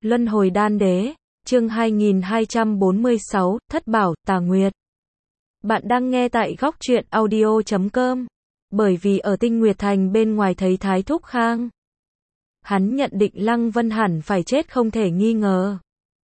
Luân hồi đan đế, chương 2246, Thất bảo, Tà Nguyệt. Bạn đang nghe tại góc truyện audio.com. Bởi vì ở Tinh Nguyệt Thành bên ngoài thấy Thái Thúc Khang. Hắn nhận định Lăng Vân hẳn phải chết không thể nghi ngờ.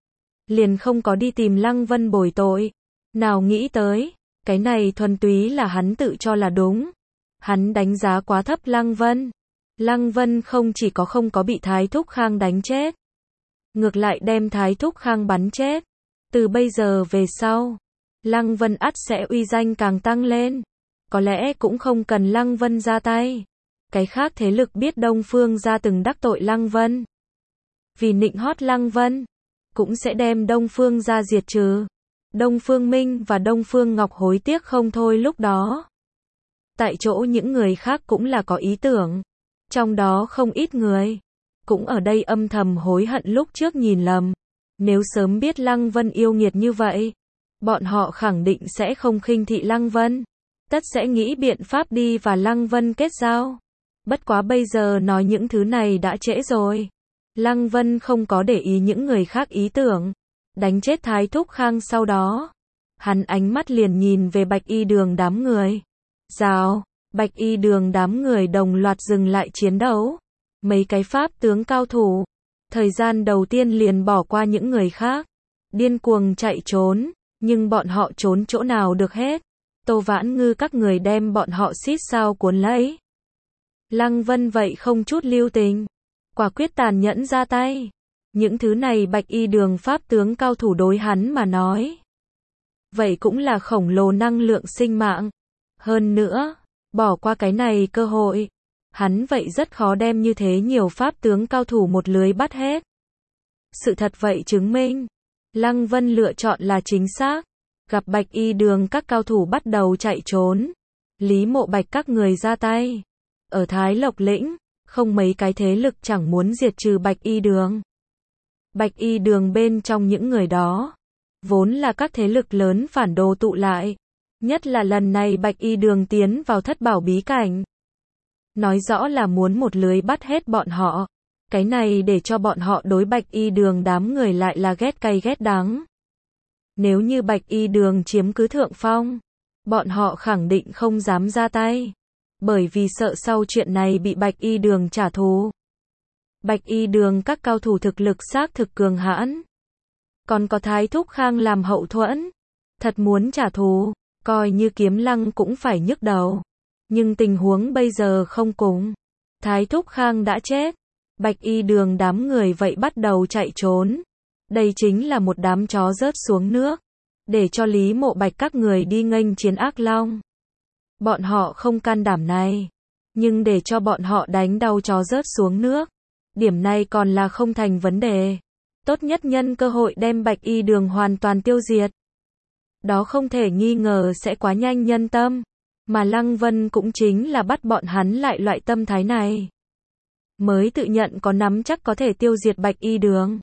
Liền không có đi tìm Lăng Vân bồi tội. Nào nghĩ tới, cái này thuần túy là hắn tự cho là đúng. Hắn đánh giá quá thấp Lăng Vân. Lăng Vân không chỉ không có bị Thái Thúc Khang đánh chết. Ngược lại đem Thái Thúc Khang bắn chết. Từ bây giờ về sau, Lăng Vân ắt sẽ uy danh càng tăng lên. Có lẽ cũng không cần Lăng Vân ra tay. Cái khác thế lực biết Đông Phương gia từng đắc tội Lăng Vân. Vì nịnh hót Lăng Vân, cũng sẽ đem Đông Phương gia diệt trừ. Đông Phương Minh và Đông Phương Ngọc hối tiếc không thôi lúc đó. Tại chỗ những người khác cũng là có ý tưởng. Trong đó không ít người cũng ở đây âm thầm hối hận lúc trước nhìn lầm. Nếu sớm biết Lăng Vân yêu nghiệt như vậy, bọn họ khẳng định sẽ không khinh thị Lăng Vân. Tất sẽ nghĩ biện pháp đi và Lăng Vân kết giao. Bất quá bây giờ nói những thứ này đã trễ rồi. Lăng Vân không có để ý những người khác ý tưởng. Đánh chết Thái Thúc Khang sau đó, hắn ánh mắt liền nhìn về Bạch Y Đường đám người. Rào, Bạch Y Đường đám người đồng loạt dừng lại chiến đấu. Mấy cái pháp tướng cao thủ, thời gian đầu tiên liền bỏ qua những người khác, điên cuồng chạy trốn, nhưng bọn họ trốn chỗ nào được hết. Tô Vãn Ngư các người đem bọn họ xít sao cuốn lấy. Lăng Vân vậy không chút lưu tình, quả quyết tàn nhẫn ra tay. Những thứ này Bạch Y Đường pháp tướng cao thủ đối hắn mà nói, vậy cũng là khổng lồ năng lượng sinh mạng. Hơn nữa, bỏ qua cái này cơ hội, hắn vậy rất khó đem như thế nhiều pháp tướng cao thủ một lưới bắt hết. Sự thật vậy chứng minh, Lăng Vân lựa chọn là chính xác. Gặp Bạch Y Đường các cao thủ bắt đầu chạy trốn, Lý Mộ Bạch các người ra tay. Ở Thái Lộc Lĩnh, không mấy cái thế lực chẳng muốn diệt trừ Bạch Y Đường. Bạch Y Đường bên trong những người đó, vốn là các thế lực lớn phản đồ tụ lại. Nhất là lần này Bạch Y Đường tiến vào Thất bảo bí cảnh. Nói rõ là muốn một lưới bắt hết bọn họ. Cái này để cho bọn họ đối Bạch Y Đường đám người lại là ghét cay ghét đắng. Nếu như Bạch Y Đường chiếm cứ thượng phong, bọn họ khẳng định không dám ra tay. Bởi vì sợ sau chuyện này bị Bạch Y Đường trả thù. Bạch Y Đường các cao thủ thực lực xác thực cường hãn. Còn có Thái Thúc Khang làm hậu thuẫn. Thật muốn trả thù, coi như Kiếm Lăng cũng phải nhức đầu. Nhưng tình huống bây giờ không cùng. Thái Thúc Khang đã chết. Bạch Y Đường đám người vậy bắt đầu chạy trốn. Đây chính là một đám chó rớt xuống nước. Để cho Lý Mộ Bạch các người đi nghênh chiến ác long. Bọn họ không can đảm này. Nhưng để cho bọn họ đánh đau chó rớt xuống nước. Điểm này còn là không thành vấn đề. Tốt nhất nhân cơ hội đem Bạch Y Đường hoàn toàn tiêu diệt. Đó không thể nghi ngờ sẽ quá nhanh nhân tâm. Mà Lăng Vân cũng chính là bắt bọn hắn lại loại tâm thái này. Mới tự nhận có nắm chắc có thể tiêu diệt Bạch Y Đường.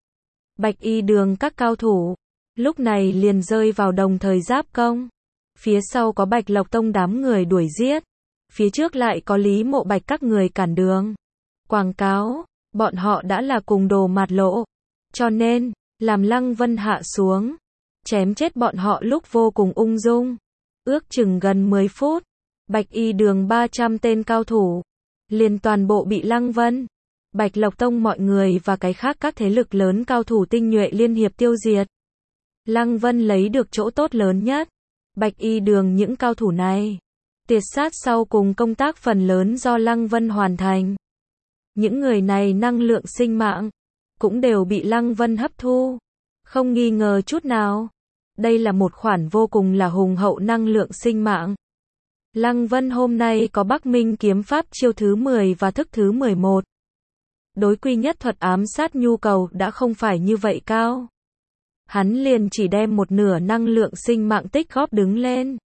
Bạch Y Đường các cao thủ, lúc này liền rơi vào đồng thời giáp công. Phía sau có Bạch Lộc Tông đám người đuổi giết. Phía trước lại có Lý Mộ Bạch các người cản đường. Quảng cáo, bọn họ đã là cùng đồ mạt lộ. Cho nên, làm Lăng Vân hạ xuống, chém chết bọn họ lúc vô cùng ung dung. Ước chừng gần 10 phút, Bạch Y Đường 300 tên cao thủ, liền toàn bộ bị Lăng Vân, Bạch Lộc Tông mọi người và cái khác các thế lực lớn cao thủ tinh nhuệ liên hiệp tiêu diệt. Lăng Vân lấy được chỗ tốt lớn nhất. Bạch Y Đường những cao thủ này, tiệt sát sau cùng công tác phần lớn do Lăng Vân hoàn thành. Những người này năng lượng sinh mạng, cũng đều bị Lăng Vân hấp thu. Không nghi ngờ chút nào. Đây là một khoản vô cùng là hùng hậu năng lượng sinh mạng. Lăng Vân hôm nay có Bắc Minh kiếm pháp chiêu thứ 10 và thức thứ 11. Đối quy nhất thuật ám sát nhu cầu đã không phải như vậy cao. Hắn liền chỉ đem một nửa năng lượng sinh mạng tích góp đứng lên.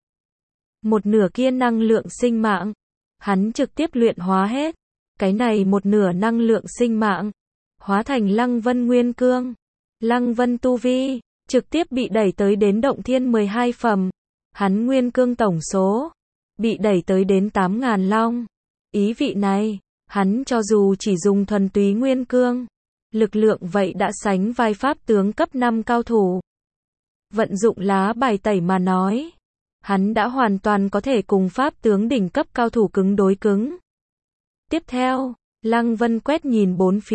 Một nửa kia năng lượng sinh mạng, hắn trực tiếp luyện hóa hết. Cái này một nửa năng lượng sinh mạng, hóa thành Lăng Vân nguyên cương. Lăng Vân tu vi trực tiếp bị đẩy tới đến động thiên 12 phẩm. Hắn nguyên cương tổng số bị đẩy tới đến 8.000 long. Ý vị này, hắn cho dù chỉ dùng thuần túy nguyên cương, Lực lượng vậy đã sánh vai pháp tướng cấp 5 cao thủ. Vận dụng lá bài tẩy mà nói, hắn đã hoàn toàn có thể cùng pháp tướng đỉnh cấp cao thủ cứng đối cứng. Tiếp theo, Lăng Vân quét nhìn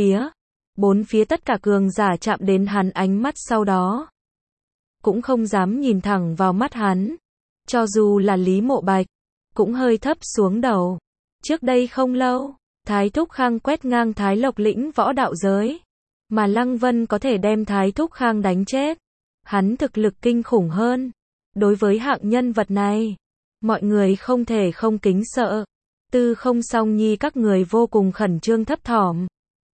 bốn phía tất cả cường giả chạm đến hắn ánh mắt sau đó cũng không dám nhìn thẳng vào mắt hắn. Cho dù là Lý Mộ Bạch, cũng hơi thấp xuống đầu. Trước đây không lâu, Thái Thúc Khang quét ngang Thái Lộc lĩnh võ đạo giới, mà Lăng Vân có thể đem Thái Thúc Khang đánh chết. Hắn thực lực kinh khủng hơn. Đối với hạng nhân vật này, mọi người không thể không kính sợ. Tư Không Song Nhi các người vô cùng khẩn trương thấp thỏm,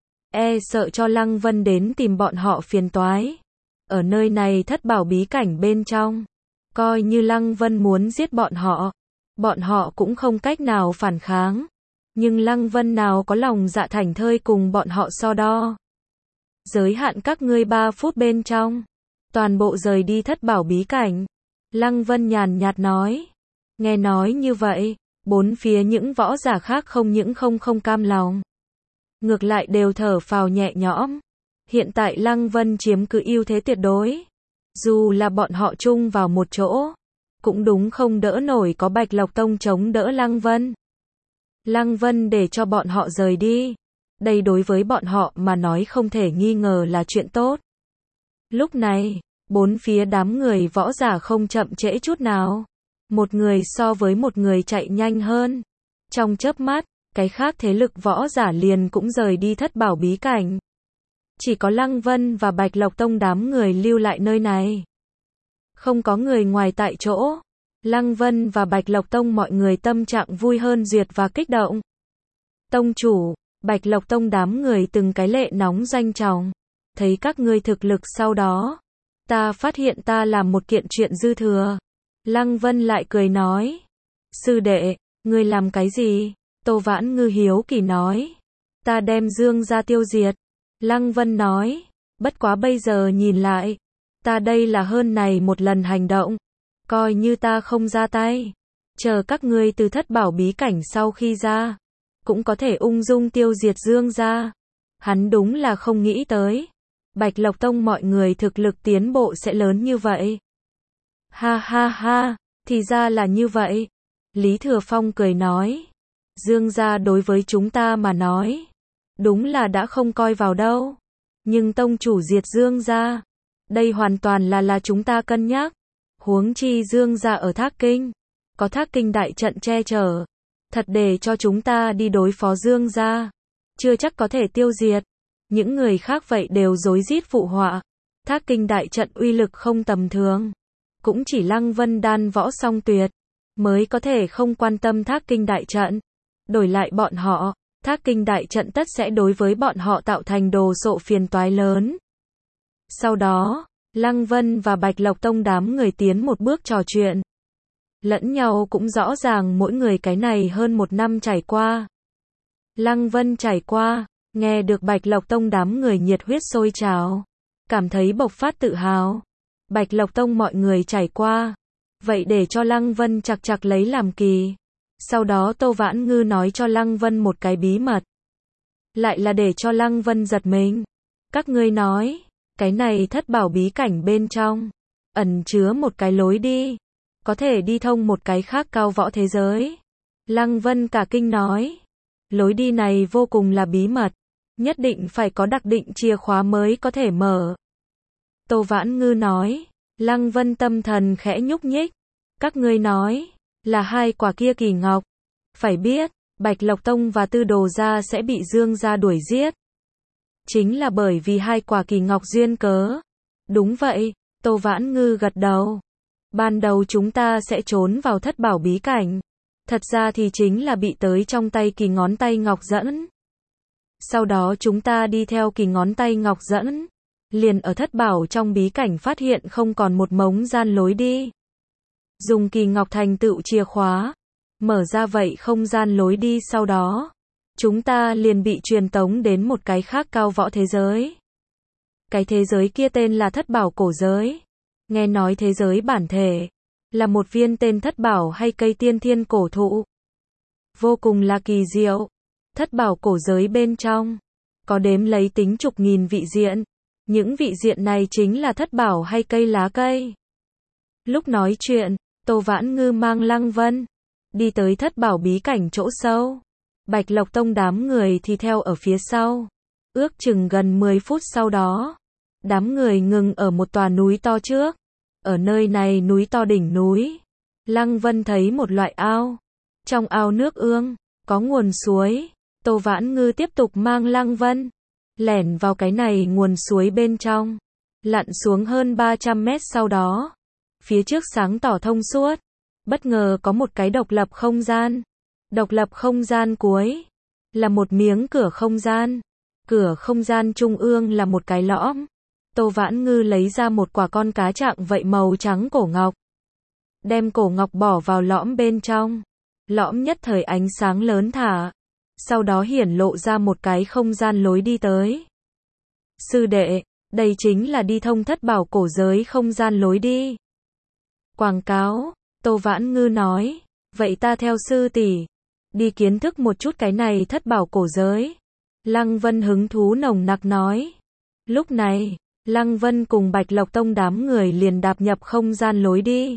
sợ cho Lăng Vân đến tìm bọn họ phiền toái. Ở nơi này thất bảo bí cảnh bên trong, coi như Lăng Vân muốn giết bọn họ cũng không cách nào phản kháng. Nhưng Lăng Vân nào có lòng dạ thảnh thơi cùng bọn họ so đo. Giới hạn các ngươi 3 phút bên trong, toàn bộ rời đi thất bảo bí cảnh. Lăng Vân nhàn nhạt nói. Nghe nói như vậy, bốn phía những võ giả khác không những không cam lòng, ngược lại đều thở phào nhẹ nhõm. Hiện tại Lăng Vân chiếm cứ ưu thế tuyệt đối. Dù là bọn họ chung vào một chỗ, cũng đúng không đỡ nổi có Bạch Lộc Tông chống đỡ Lăng Vân. Lăng Vân để cho bọn họ rời đi. Đây đối với bọn họ mà nói không thể nghi ngờ là chuyện tốt. Lúc này, bốn phía đám người võ giả không chậm trễ chút nào. Một người so với một người chạy nhanh hơn. Trong chớp mắt, cái khác thế lực võ giả liền cũng rời đi thất bảo bí cảnh. Chỉ có Lăng Vân và Bạch Lộc Tông đám người lưu lại nơi này. Không có người ngoài tại chỗ. Lăng Vân và Bạch Lộc Tông mọi người tâm trạng vui hơn duyệt và kích động. Tông chủ, Bạch Lộc Tông đám người từng cái lệ nóng doanh trọng. Thấy các ngươi thực lực sau đó, ta phát hiện ta làm một kiện chuyện dư thừa. Lăng Vân lại cười nói. Sư đệ, ngươi làm cái gì? Tô Vãn Ngư hiếu kỳ nói. Ta đem Dương gia tiêu diệt. Lăng Vân nói. Bất quá bây giờ nhìn lại, ta đây là hơn này một lần hành động. Coi như ta không ra tay. Chờ các ngươi từ thất bảo bí cảnh sau khi ra, cũng có thể ung dung tiêu diệt Dương gia. Hắn đúng là không nghĩ tới. Bạch Lộc Tông mọi người thực lực tiến bộ sẽ lớn như vậy. Ha ha ha, thì ra là như vậy. Lý Thừa Phong cười nói. Dương gia đối với chúng ta mà nói, đúng là đã không coi vào đâu. Nhưng tông chủ diệt Dương gia, đây hoàn toàn là chúng ta cân nhắc. Huống chi Dương gia ở Thác Kinh, có Thác Kinh đại trận che chở. Thật để cho chúng ta đi đối phó Dương gia, chưa chắc có thể tiêu diệt. Những người khác vậy đều rối rít phụ họa. Thác Kinh đại trận uy lực không tầm thường. Cũng chỉ Lăng Vân đan võ song tuyệt mới có thể không quan tâm Thác Kinh đại trận. Đổi lại bọn họ, Thác Kinh đại trận tất sẽ đối với bọn họ tạo thành đồ sộ phiền toái lớn. Sau đó, Lăng Vân và Bạch Lộc Tông đám người tiến một bước trò chuyện. Lẫn nhau cũng rõ ràng mỗi người cái này hơn một năm trải qua. Lăng Vân trải qua, nghe được Bạch Lộc Tông đám người nhiệt huyết sôi trào, cảm thấy bộc phát tự hào. Bạch Lộc Tông mọi người trải qua, vậy để cho Lăng Vân chặc lấy làm kỳ. Sau đó Tô Vãn Ngư nói cho Lăng Vân một cái bí mật. Lại là để cho Lăng Vân giật mình. Các ngươi nói, cái này thất bảo bí cảnh bên trong, ẩn chứa một cái lối đi, có thể đi thông một cái khác cao võ thế giới. Lăng Vân cả kinh nói, lối đi này vô cùng là bí mật, nhất định phải có đặc định chìa khóa mới có thể mở. Tô Vãn Ngư nói, Lăng Vân tâm thần khẽ nhúc nhích. Các ngươi nói, là 2 quả kia kỳ ngọc. Phải biết, Bạch Lộc Tông và Tư Đồ gia sẽ bị Dương gia đuổi giết. Chính là bởi vì 2 quả kỳ ngọc duyên cớ. Đúng vậy, Tô Vãn Ngư gật đầu. Ban đầu chúng ta sẽ trốn vào thất bảo bí cảnh. Thật ra thì chính là bị tới trong tay kỳ ngón tay ngọc dẫn. Sau đó chúng ta đi theo kỳ ngón tay ngọc dẫn. Liền ở thất bảo trong bí cảnh phát hiện không còn một mống gian lối đi. Dùng kỳ ngọc thành tựu chìa khóa. Mở ra vậy không gian lối đi sau đó. Chúng ta liền bị truyền tống đến một cái khác cao võ thế giới. Cái thế giới kia tên là thất bảo cổ giới. Nghe nói thế giới bản thể là một viên tên thất bảo hay cây tiên thiên cổ thụ. Vô cùng là kỳ diệu. Thất bảo cổ giới bên trong có đếm lấy tính chục nghìn vị diện. Những vị diện này chính là thất bảo hay cây lá cây. Lúc nói chuyện, Tô Vãn Ngư mang Lăng Vân đi tới thất bảo bí cảnh chỗ sâu. Bạch Lộc Tông đám người thì theo ở phía sau. Ước chừng gần 10 phút sau đó, đám người ngừng ở một tòa núi to trước. Ở nơi này núi to đỉnh núi, Lăng Vân thấy một loại ao. Trong ao nước ương, có nguồn suối. Tô Vãn Ngư tiếp tục mang Lăng Vân lẻn vào cái này nguồn suối bên trong. Lặn xuống hơn 300 mét sau đó. Phía trước sáng tỏ thông suốt. Bất ngờ có một cái độc lập không gian. Độc lập không gian cuối là một miếng cửa không gian. Cửa không gian trung ương là một cái lõm. Tô Vãn Ngư lấy ra một quả con cá trạng vậy màu trắng cổ ngọc. Đem cổ ngọc bỏ vào lõm bên trong. Lõm nhất thời ánh sáng lớn thả. Sau đó hiển lộ ra một cái không gian lối đi tới. Sư đệ, đây chính là đi thông thất bảo cổ giới không gian lối đi. Quảng cáo, Tô Vãn Ngư nói, vậy ta theo sư tỷ đi kiến thức một chút cái này thất bảo cổ giới. Lăng Vân hứng thú nồng nặc nói. Lúc này, Lăng Vân cùng Bạch Lộc Tông đám người liền đạp nhập không gian lối đi.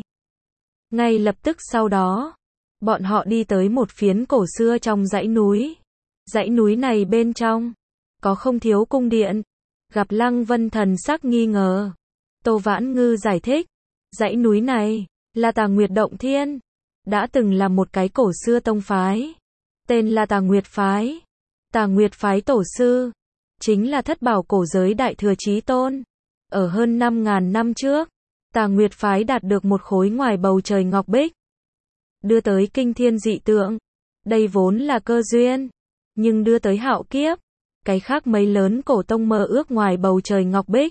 Ngay lập tức sau đó, bọn họ đi tới một phiến cổ xưa trong dãy núi. Dãy núi này bên trong, có không thiếu cung điện. Gặp Lăng Vân thần sắc nghi ngờ. Tô Vãn Ngư giải thích, dãy núi này, là Tà Nguyệt Động Thiên. Đã từng là một cái cổ xưa tông phái. Tên là Tà Nguyệt Phái. Tà Nguyệt Phái tổ sư, chính là thất bảo cổ giới Đại Thừa Chí Tôn. Ở hơn 5.000 năm trước, Tà Nguyệt Phái đạt được một khối ngoài bầu trời ngọc bích. Đưa tới kinh thiên dị tượng. Đây vốn là cơ duyên. Nhưng đưa tới hạo kiếp. Cái khác mấy lớn cổ tông mơ ước ngoài bầu trời ngọc bích.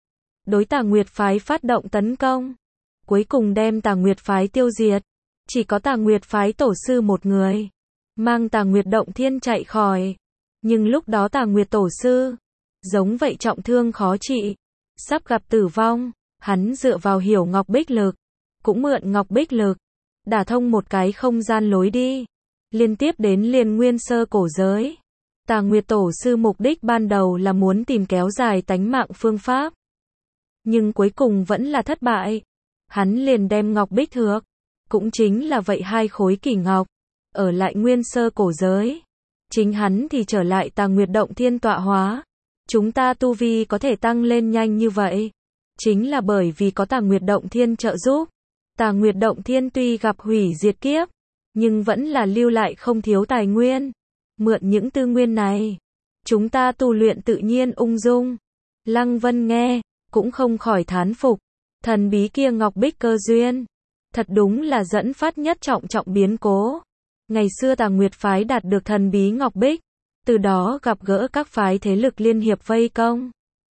Đối Tà Nguyệt Phái phát động tấn công. Cuối cùng đem Tà Nguyệt Phái tiêu diệt. Chỉ có Tà Nguyệt Phái tổ sư một người. Mang Tà Nguyệt Động Thiên chạy khỏi. Nhưng lúc đó Tà Nguyệt tổ sư, giống vậy trọng thương khó trị. Sắp gặp tử vong. Hắn dựa vào hiểu ngọc bích lực. Cũng mượn ngọc bích lực. Đả thông một cái không gian lối đi. Liên tiếp đến Liên Nguyên Sơ cổ giới. Tà Nguyệt tổ sư mục đích ban đầu là muốn tìm kéo dài tánh mạng phương pháp. Nhưng cuối cùng vẫn là thất bại. Hắn liền đem ngọc bích thược. Cũng chính là vậy hai khối kỳ ngọc. Ở lại Nguyên Sơ cổ giới. Chính hắn thì trở lại Tà Nguyệt Động Thiên tọa hóa. Chúng ta tu vi có thể tăng lên nhanh như vậy. Chính là bởi vì có Tà Nguyệt Động Thiên trợ giúp. Tà Nguyệt Động Thiên tuy gặp hủy diệt kiếp. Nhưng vẫn là lưu lại không thiếu tài nguyên. Mượn những tư nguyên này. Chúng ta tu luyện tự nhiên ung dung. Lăng Vân nghe. Cũng không khỏi thán phục. Thần bí kia ngọc bích cơ duyên. Thật đúng là dẫn phát nhất trọng biến cố. Ngày xưa Tà Nguyệt Phái đạt được thần bí ngọc bích. Từ đó gặp gỡ các phái thế lực liên hiệp vây công.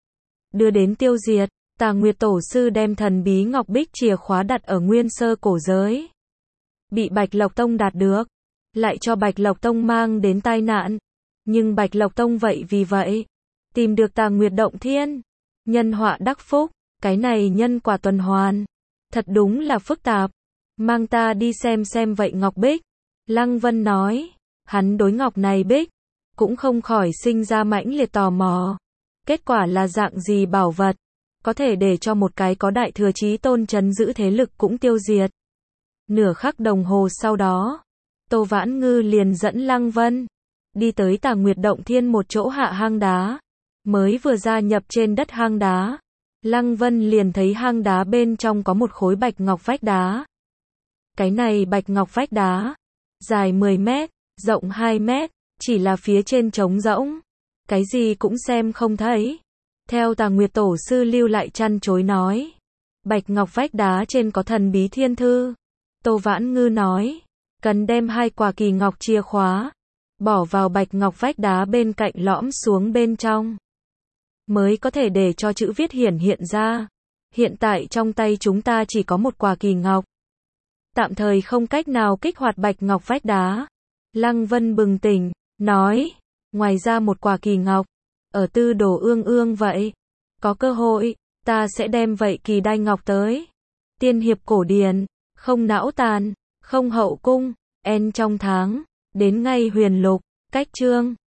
Đưa đến tiêu diệt. Tà Nguyệt tổ sư đem thần bí ngọc bích chìa khóa đặt ở Nguyên Sơ cổ giới. Bị Bạch Lộc Tông đạt được. Lại cho Bạch Lộc Tông mang đến tai nạn. Nhưng Bạch Lộc Tông vậy vì vậy. Tìm được Tà Nguyệt Động Thiên. Nhân họa đắc phúc. Cái này nhân quả tuần hoàn. Thật đúng là phức tạp. Mang ta đi xem vậy ngọc bích. Lăng Vân nói. Hắn đối ngọc này bích. Cũng không khỏi sinh ra mãnh liệt tò mò. Kết quả là dạng gì bảo vật. Có thể để cho một cái có Đại Thừa Chí Tôn trấn giữ thế lực cũng tiêu diệt. Nửa khắc đồng hồ sau đó. Tô Vãn Ngư liền dẫn Lăng Vân. Đi tới Tà Nguyệt Động Thiên một chỗ hạ hang đá. Mới vừa gia nhập trên đất hang đá. Lăng Vân liền thấy hang đá bên trong có một khối bạch ngọc vách đá. Cái này bạch ngọc vách đá. Dài 10 mét, rộng 2 mét. Chỉ là phía trên trống rỗng. Cái gì cũng xem không thấy. Theo Tà Nguyệt tổ sư lưu lại chăn chối nói. Bạch ngọc vách đá trên có thần bí thiên thư. Tô Vãn Ngư nói. Cần đem 2 quả kỳ ngọc chìa khóa. Bỏ vào bạch ngọc vách đá bên cạnh lõm xuống bên trong. Mới có thể để cho chữ viết hiện ra. Hiện tại trong tay chúng ta chỉ có 1 quả kỳ ngọc. Tạm thời không cách nào kích hoạt bạch ngọc vách đá. Lăng Vân bừng tỉnh, nói. Ngoài ra 1 quả kỳ ngọc. Ở Tư Đồ Ương Ương vậy. Có cơ hội, ta sẽ đem vậy kỳ đai ngọc tới. Tiên hiệp cổ điển, không não tàn, không hậu cung, en trong tháng, đến ngay huyền lục, cách chương.